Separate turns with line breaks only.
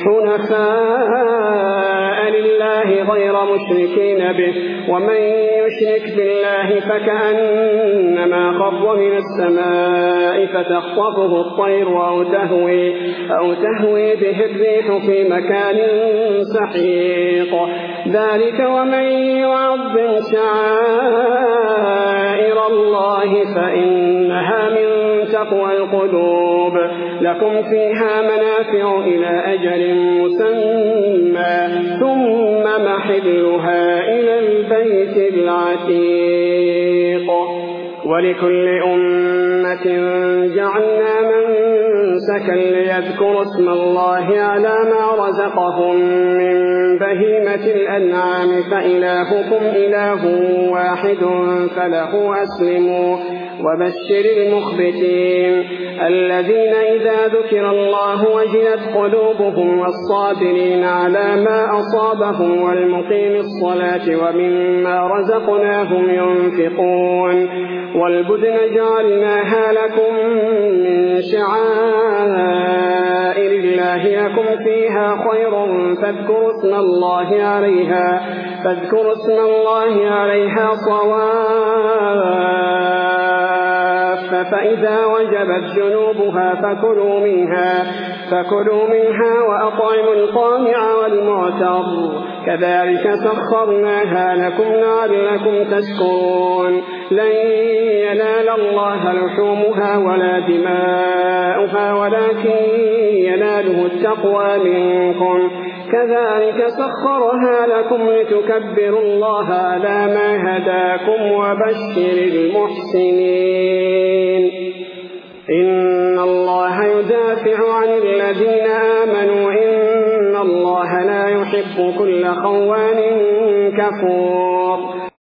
حنفاء لله غير مشركين به ومن يشرك بالله فكأنما خر من السماء فتخطفه الطير أو تهوي به الريح في مكان سحيق ذلك ومن يعظم شعائر الله فإنها من تقوى القلوب لكم فيها منافع إلى أجل مسمى ثم محلها إلى البيت العتيق ولكل أمة جعلنا منسكا ليذكروا اسم الله على ما رزقهم من بهيمة الأنعام فإلهكم إله واحد فله أسلموا وبشر المخبتين الذين إذا ذكر الله وجلت قلوبهم والصابرين على ما أصابهم والمقيم الصلاة ومما رزقناهم ينفقون والبدن جعلناها لكم من شعائر الله لكم فيها خير فاذكروا اسم الله عليها صواف فإذا وجبت جنوبها فكلوا منها وأطعموا القانع والمعتر كذلك سخرناها لكم لعلكم تشكرون لن ينال الله لحومها ولا دماؤها ولكن يناله التقوى منكم كذلك سخرها لكم لتكبروا الله على ما هداكم وبشر المحسنين إن الله يدافع عن الذين آمنوا إن الله لا يحب كل خوان كفور